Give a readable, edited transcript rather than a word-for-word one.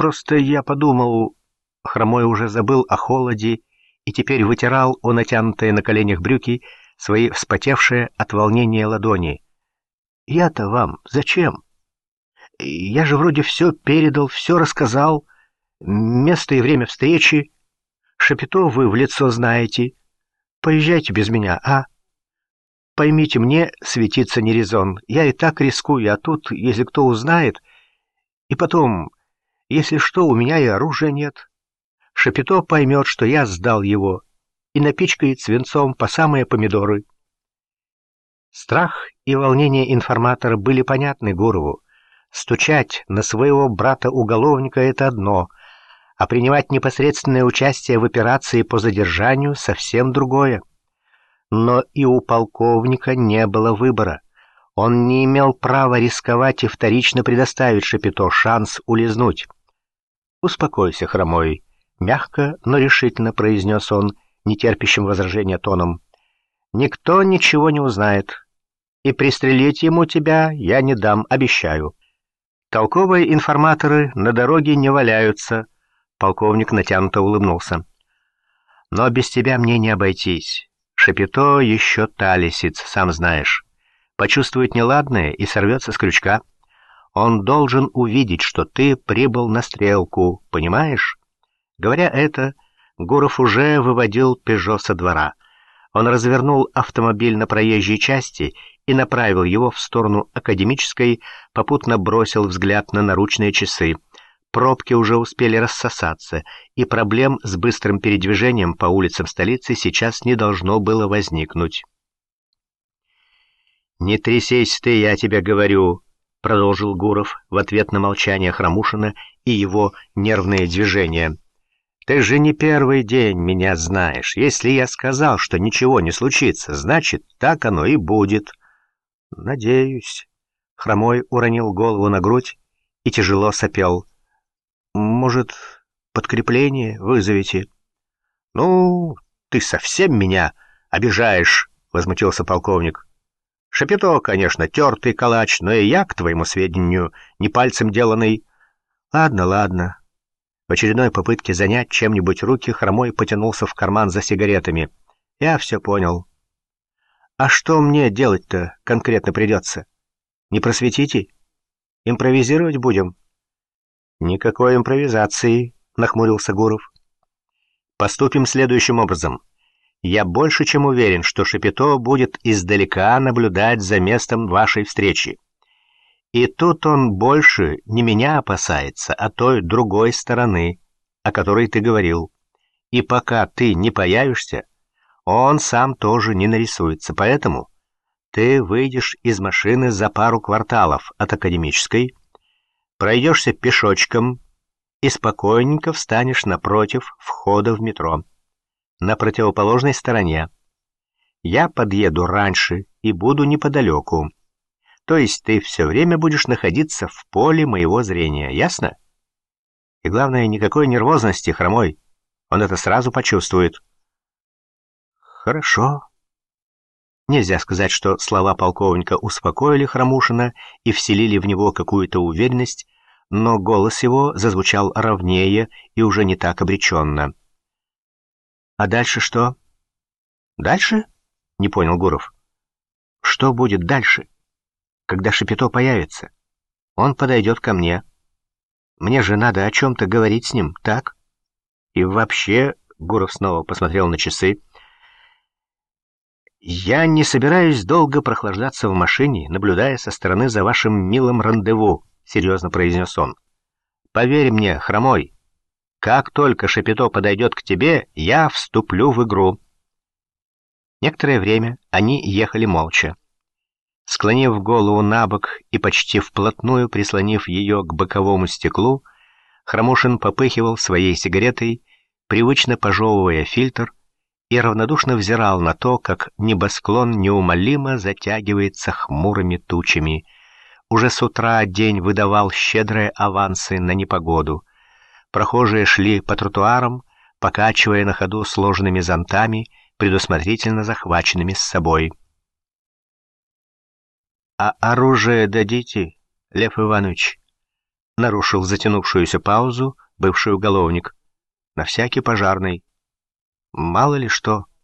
просто я подумал...» Хромой уже забыл о холоде и теперь вытирал о натянутые на коленях брюки свои вспотевшие от волнения ладони. «Я-то вам зачем? Я же вроде все передал, все рассказал. Место и время встречи. Шапито вы в лицо знаете. Поезжайте без меня, а? Поймите, мне светиться не резон. Я и так рискую, а тут, если кто узнает... И потом, если что, у меня и оружия нет. Шапито поймет, что я сдал его, и напичкает свинцом по самые помидоры». Страх и волнение информатора были понятны Гурову. Стучать на своего брата-уголовника — это одно, а принимать непосредственное участие в операции по задержанию — совсем другое. Но и у полковника не было выбора. Он не имел права рисковать и вторично предоставить Шапито шанс улизнуть. «Успокойся, Хромой», — мягко, но решительно произнес он, нетерпящим возражения тоном. «Никто ничего не узнает, и пристрелить ему тебя я не дам, обещаю. Толковые информаторы на дороге не валяются», — полковник натянуто улыбнулся. «Но без тебя мне не обойтись. Шапито еще та лисица, сам знаешь. Почувствует неладное и сорвется с крючка. Он должен увидеть, что ты прибыл на стрелку, понимаешь?» Говоря это, Гуров уже выводил «Пежо» со двора. Он развернул автомобиль на проезжей части и направил его в сторону Академической, попутно бросил взгляд на наручные часы. Пробки уже успели рассосаться, и проблем с быстрым передвижением по улицам столицы сейчас не должно было возникнуть. «Не трясись ты, я тебе говорю», — продолжил Гуров в ответ на молчание Хромушина и его нервные движения. «Ты же не первый день меня знаешь. Если я сказал, что ничего не случится, значит, так оно и будет». «Надеюсь». Хромой уронил голову на грудь и тяжело сопел. «Может, подкрепление вызовете?» «Ну, ты совсем меня обижаешь», — возмутился полковник. «Шапито, конечно, тертый калач, но и я, к твоему сведению, не пальцем деланный». «Ладно, ладно». В очередной попытке занять чем-нибудь руки Хромой потянулся в карман за сигаретами. «Я все понял. А что мне делать-то конкретно придется? Не просветите? Импровизировать будем?» «Никакой импровизации», — нахмурился Гуров. «Поступим следующим образом. Я больше чем уверен, что Шапито будет издалека наблюдать за местом вашей встречи. И тут он больше не меня опасается, а той другой стороны, о которой ты говорил. И пока ты не появишься, он сам тоже не нарисуется. Поэтому ты выйдешь из машины за пару кварталов от Академической, пройдешься пешочком и спокойненько встанешь напротив входа в метро, на противоположной стороне. Я подъеду раньше и буду неподалеку. То есть ты все время будешь находиться в поле моего зрения, ясно? И главное, никакой нервозности, Хромой. Он это сразу почувствует». «Хорошо». Нельзя сказать, что слова полковника успокоили Хромушина и вселили в него какую-то уверенность, но голос его зазвучал ровнее и уже не так обреченно. «А дальше что?» «Дальше?» — не понял Гуров. «Что будет дальше? Когда Шапито появится, он подойдет ко мне. Мне же надо о чем-то говорить с ним, так? И вообще...» — Гуров снова посмотрел на часы. «Я не собираюсь долго прохлаждаться в машине, наблюдая со стороны за вашим милым рандеву», — серьезно произнес он. «Поверь мне, Хромой, как только Шапито подойдет к тебе, я вступлю в игру». Некоторое время они ехали молча. Склонив голову набок и почти вплотную прислонив ее к боковому стеклу, Хромушин попыхивал своей сигаретой, привычно пожевывая фильтр, и равнодушно взирал на то, как небосклон неумолимо затягивается хмурыми тучами. Уже с утра день выдавал щедрые авансы на непогоду. Прохожие шли по тротуарам, покачивая на ходу сложенными зонтами, предусмотрительно захваченными с собой. «А оружие дадите, Лев Иванович?» нарушил затянувшуюся паузу бывший уголовник. На всякий пожарный. Мало ли что.